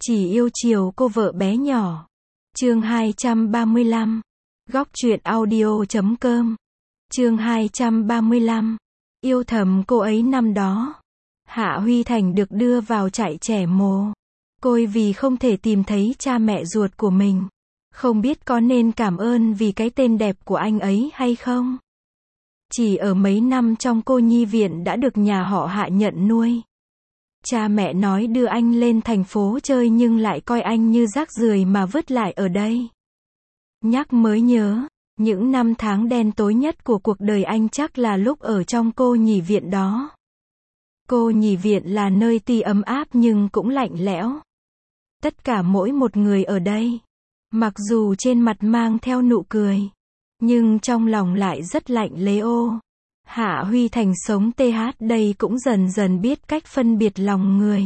Chỉ yêu chiều cô vợ bé nhỏ. Chương 235. Góc truyện audio.com. Chương 235. Yêu thầm cô ấy năm đó. Hạ Huy Thành được đưa vào trại trẻ mồ côi vì không thể tìm thấy cha mẹ ruột của mình. Không biết có nên cảm ơn vì cái tên đẹp của anh ấy hay không? Chỉ ở mấy năm trong cô nhi viện đã được nhà họ Hạ nhận nuôi. Cha mẹ nói đưa anh lên thành phố chơi nhưng lại coi anh như rác rưởi mà vứt lại ở đây. Nhắc mới nhớ, những năm tháng đen tối nhất của cuộc đời anh chắc là lúc ở trong cô nhi viện đó. Cô nhi viện là nơi tuy ấm áp nhưng cũng lạnh lẽo. Tất cả mỗi một người ở đây, mặc dù trên mặt mang theo nụ cười, nhưng trong lòng lại rất lạnh lẽo. Hạ Huy Thành sống TH đây cũng dần dần biết cách phân biệt lòng người.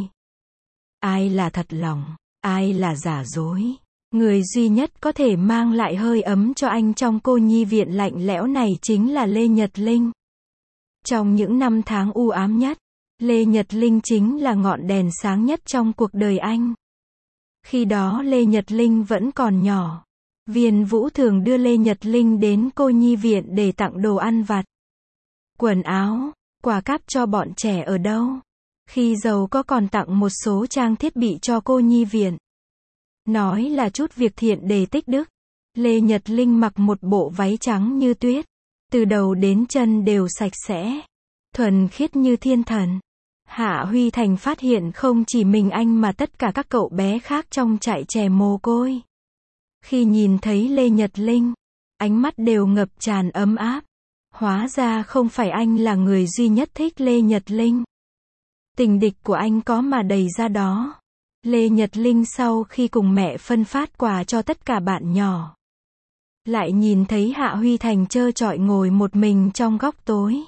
Ai là thật lòng, ai là giả dối. Người duy nhất có thể mang lại hơi ấm cho anh trong cô nhi viện lạnh lẽo này chính là Lê Nhật Linh. Trong những năm tháng u ám nhất, Lê Nhật Linh chính là ngọn đèn sáng nhất trong cuộc đời anh. Khi đó Lê Nhật Linh vẫn còn nhỏ. Viên Vũ thường đưa Lê Nhật Linh đến cô nhi viện để tặng đồ ăn vặt, quần áo, quà cáp cho bọn trẻ ở đâu. Khi giàu có còn tặng một số trang thiết bị cho cô nhi viện. Nói là chút việc thiện để tích đức. Lê Nhật Linh mặc một bộ váy trắng như tuyết. Từ đầu đến chân đều sạch sẽ, thuần khiết như thiên thần. Hạ Huy Thành phát hiện không chỉ mình anh mà tất cả các cậu bé khác trong trại trẻ mồ côi. Khi nhìn thấy Lê Nhật Linh, ánh mắt đều ngập tràn ấm áp. Hóa ra không phải anh là người duy nhất thích Lê Nhật Linh. Tình địch của anh có mà đầy ra đó. Lê Nhật Linh sau khi cùng mẹ phân phát quà cho tất cả bạn nhỏ, lại nhìn thấy Hạ Huy Thành trơ trọi ngồi một mình trong góc tối.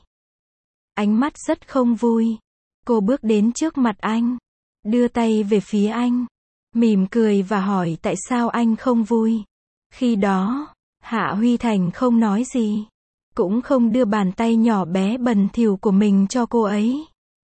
Ánh mắt rất không vui. Cô bước đến trước mặt anh, đưa tay về phía anh, mỉm cười và hỏi tại sao anh không vui. Khi đó, Hạ Huy Thành không nói gì, cũng không đưa bàn tay nhỏ bé bẩn thỉu của mình cho cô ấy.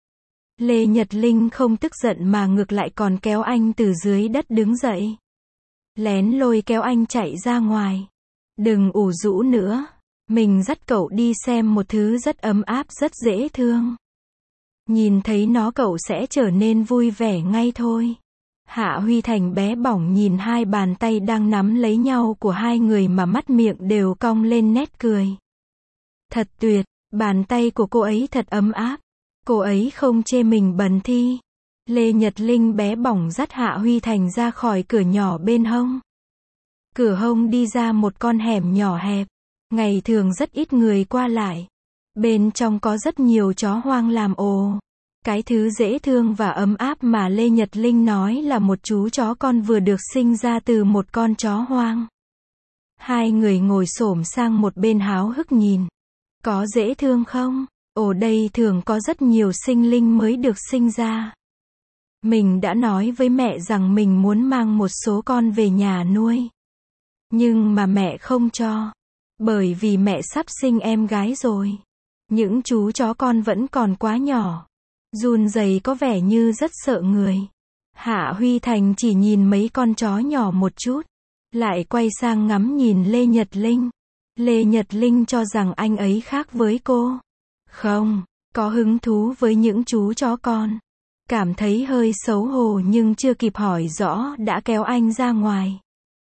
Lê Nhật Linh không tức giận mà ngược lại còn kéo anh từ dưới đất đứng dậy. Lén lôi kéo anh chạy ra ngoài. Đừng ủ rũ nữa. Mình dắt cậu đi xem một thứ rất ấm áp rất dễ thương. Nhìn thấy nó cậu sẽ trở nên vui vẻ ngay thôi. Hạ Huy Thành bé bỏng nhìn hai bàn tay đang nắm lấy nhau của hai người mà mắt miệng đều cong lên nét cười. Thật tuyệt, bàn tay của cô ấy thật ấm áp. Cô ấy không chê mình bẩn thi. Lê Nhật Linh bé bỏng dắt Hạ Huy Thành ra khỏi cửa nhỏ bên hông. Cửa hông đi ra một con hẻm nhỏ hẹp. Ngày thường rất ít người qua lại. Bên trong có rất nhiều chó hoang làm ồ. Cái thứ dễ thương và ấm áp mà Lê Nhật Linh nói là một chú chó con vừa được sinh ra từ một con chó hoang. Hai người ngồi xổm sang một bên háo hức nhìn. Có dễ thương không? Ở đây thường có rất nhiều sinh linh mới được sinh ra. Mình đã nói với mẹ rằng mình muốn mang một số con về nhà nuôi. Nhưng mà mẹ không cho. Bởi vì mẹ sắp sinh em gái rồi. Những chú chó con vẫn còn quá nhỏ. Run rẩy có vẻ như rất sợ người. Hạ Huy Thành chỉ nhìn mấy con chó nhỏ một chút. Lại quay sang ngắm nhìn Lê Nhật Linh. Lê Nhật Linh cho rằng anh ấy khác với cô. Không, có hứng thú với những chú chó con. Cảm thấy hơi xấu hổ nhưng chưa kịp hỏi rõ đã kéo anh ra ngoài.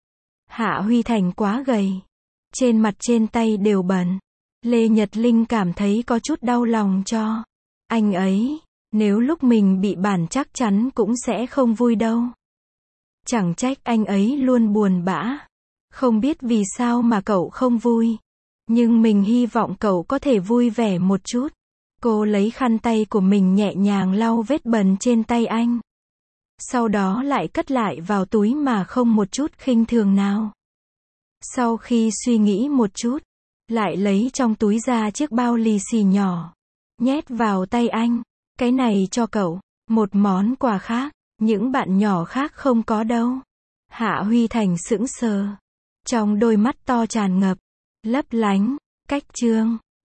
Hạ Huy Thành quá gầy. Trên mặt trên tay đều bẩn. Lê Nhật Linh cảm thấy có chút đau lòng cho anh ấy. Nếu lúc mình bị bản chắc chắn cũng sẽ không vui đâu. Chẳng trách anh ấy luôn buồn bã. Không biết vì sao mà cậu không vui. Nhưng mình hy vọng cậu có thể vui vẻ một chút. Cô lấy khăn tay của mình nhẹ nhàng lau vết bẩn trên tay anh. Sau đó lại cất lại vào túi mà không một chút khinh thường nào. Sau khi suy nghĩ một chút, lại lấy trong túi ra chiếc bao lì xì nhỏ. Nhét vào tay anh. Cái này cho cậu. Một món quà khác. Những bạn nhỏ khác không có đâu. Hạ Huy Thành sững sờ. Trong đôi mắt to tràn ngập lấp lánh, cách chương.